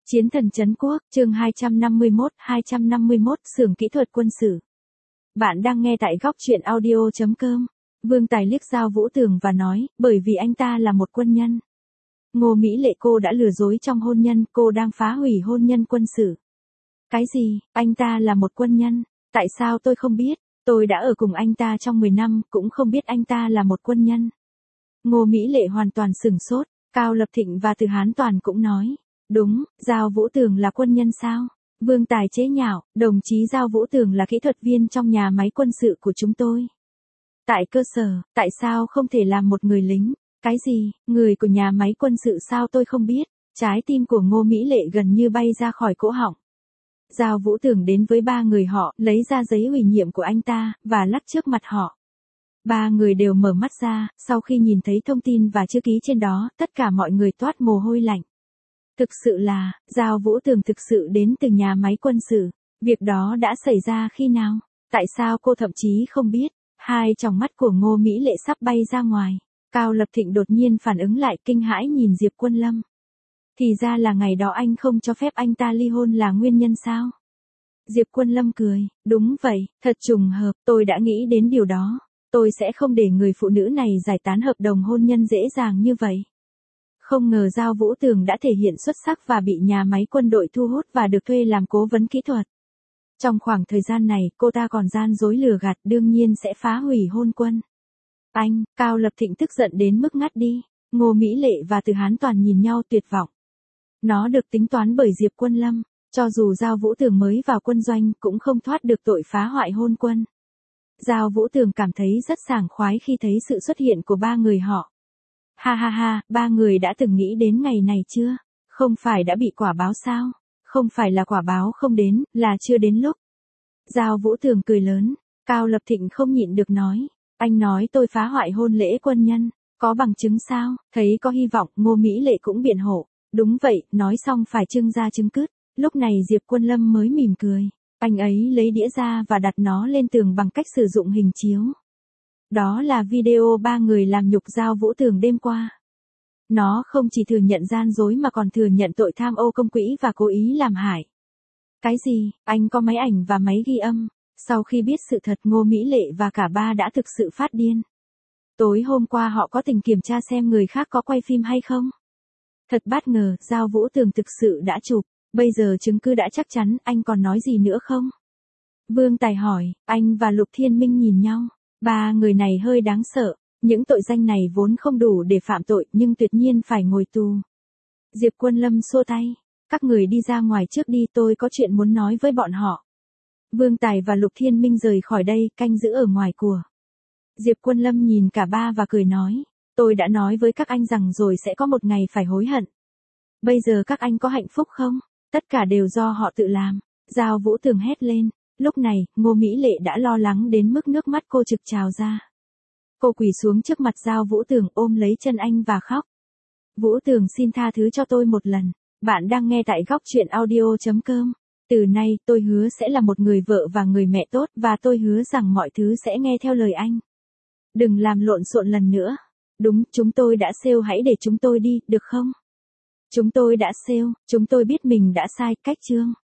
Chiến thần trấn quốc, chương 251, xưởng kỹ thuật quân sự. Bạn đang nghe tại góc truyện audio.com. Vương Tài liếc Giao Vũ Tường và nói, bởi vì anh ta là một quân nhân. Ngô Mỹ Lệ, cô đã lừa dối trong hôn nhân, cô đang phá hủy hôn nhân quân sự. Cái gì, anh ta là một quân nhân? Tại sao tôi không biết? Tôi đã ở cùng anh ta trong 10 năm, cũng không biết anh ta là một quân nhân. Ngô Mỹ Lệ hoàn toàn sửng sốt, Cao Lập Thịnh và Từ Hán Toàn cũng nói. Đúng, Giao Vũ Tường là quân nhân sao? Vương Tài chế nhạo, đồng chí Giao Vũ Tường là kỹ thuật viên trong nhà máy quân sự của chúng tôi. Tại cơ sở, tại sao không thể làm một người lính? Cái gì, người của nhà máy quân sự sao tôi không biết? Trái tim của Ngô Mỹ Lệ gần như bay ra khỏi cổ họng. Giao Vũ Tường đến với ba người họ, lấy ra giấy ủy nhiệm của anh ta, và lắc trước mặt họ. Ba người đều mở mắt ra, sau khi nhìn thấy thông tin và chữ ký trên đó, tất cả mọi người toát mồ hôi lạnh. Thực sự là, Giao Vũ Tường thực sự đến từ nhà máy quân sự. Việc đó đã xảy ra khi nào? Tại sao cô thậm chí không biết? Hai tròng mắt của Ngô Mỹ Lệ sắp bay ra ngoài. Cao Lập Thịnh đột nhiên phản ứng lại, kinh hãi nhìn Diệp Quân Lâm. Thì ra là ngày đó anh không cho phép anh ta ly hôn là nguyên nhân sao? Diệp Quân Lâm cười, đúng vậy, thật trùng hợp, tôi đã nghĩ đến điều đó. Tôi sẽ không để người phụ nữ này giải tán hợp đồng hôn nhân dễ dàng như vậy. Không ngờ Giao Vũ Tường đã thể hiện xuất sắc và bị nhà máy quân đội thu hút và được thuê làm cố vấn kỹ thuật. Trong khoảng thời gian này, cô ta còn gian dối lừa gạt, đương nhiên sẽ phá hủy hôn quân. Anh, Cao Lập Thịnh tức giận đến mức ngắt đi. Ngô Mỹ Lệ và Từ Hán Toàn nhìn nhau tuyệt vọng. Nó được tính toán bởi Diệp Quân Lâm, cho dù Giao Vũ Tường mới vào quân doanh cũng không thoát được tội phá hoại hôn quân. Giao Vũ Tường cảm thấy rất sảng khoái khi thấy sự xuất hiện của ba người họ. Ha ha ha, ba người đã từng nghĩ đến ngày này chưa? Không phải đã bị quả báo sao? Không phải là quả báo không đến, là chưa đến lúc. Giao Vũ Tường cười lớn, Cao Lập Thịnh không nhịn được nói. Anh nói tôi phá hoại hôn lễ quân nhân, có bằng chứng sao? Thấy có hy vọng, Ngô Mỹ Lệ cũng biện hộ. Đúng vậy, nói xong phải trưng ra chứng cứ. Lúc này Diệp Quân Lâm mới mỉm cười. Anh ấy lấy đĩa ra và đặt nó lên tường bằng cách sử dụng hình chiếu. Đó là video ba người làm nhục Giao Vũ Tường đêm qua. Nó không chỉ thừa nhận gian dối mà còn thừa nhận tội tham ô công quỹ và cố ý làm hại. Cái gì, anh có máy ảnh và máy ghi âm. Sau khi biết sự thật, Ngô Mỹ Lệ và cả ba đã thực sự phát điên. Tối hôm qua họ có tình kiểm tra xem người khác có quay phim hay không. Thật bất ngờ, Giao Vũ Tường thực sự đã chụp. Bây giờ chứng cứ đã chắc chắn, anh còn nói gì nữa không? Vương Tài hỏi, anh và Lục Thiên Minh nhìn nhau. Ba người này hơi đáng sợ. Những tội danh này vốn không đủ để phạm tội nhưng tuyệt nhiên phải ngồi tù. Diệp Quân Lâm xua tay. Các người đi ra ngoài trước đi, tôi có chuyện muốn nói với bọn họ. Vương Tài và Lục Thiên Minh rời khỏi đây, canh giữ ở ngoài của. Diệp Quân Lâm nhìn cả ba và cười nói. Tôi đã nói với các anh rằng rồi sẽ có một ngày phải hối hận. Bây giờ các anh có hạnh phúc không? Tất cả đều do họ tự làm. Giao Vũ Tường hét lên. Lúc này, Ngô Mỹ Lệ đã lo lắng đến mức nước mắt cô trực trào ra. Cô quỳ xuống trước mặt Giao Vũ Tường, ôm lấy chân anh và khóc. Vũ Tường, xin tha thứ cho tôi một lần. Bạn đang nghe tại góc truyện audio.com. Từ nay, tôi hứa sẽ là một người vợ và người mẹ tốt và tôi hứa rằng mọi thứ sẽ nghe theo lời anh. Đừng làm lộn xộn lần nữa. Đúng, chúng tôi đã sale, hãy để chúng tôi đi, được không? Chúng tôi đã sale, chúng tôi biết mình đã sai, cách chương.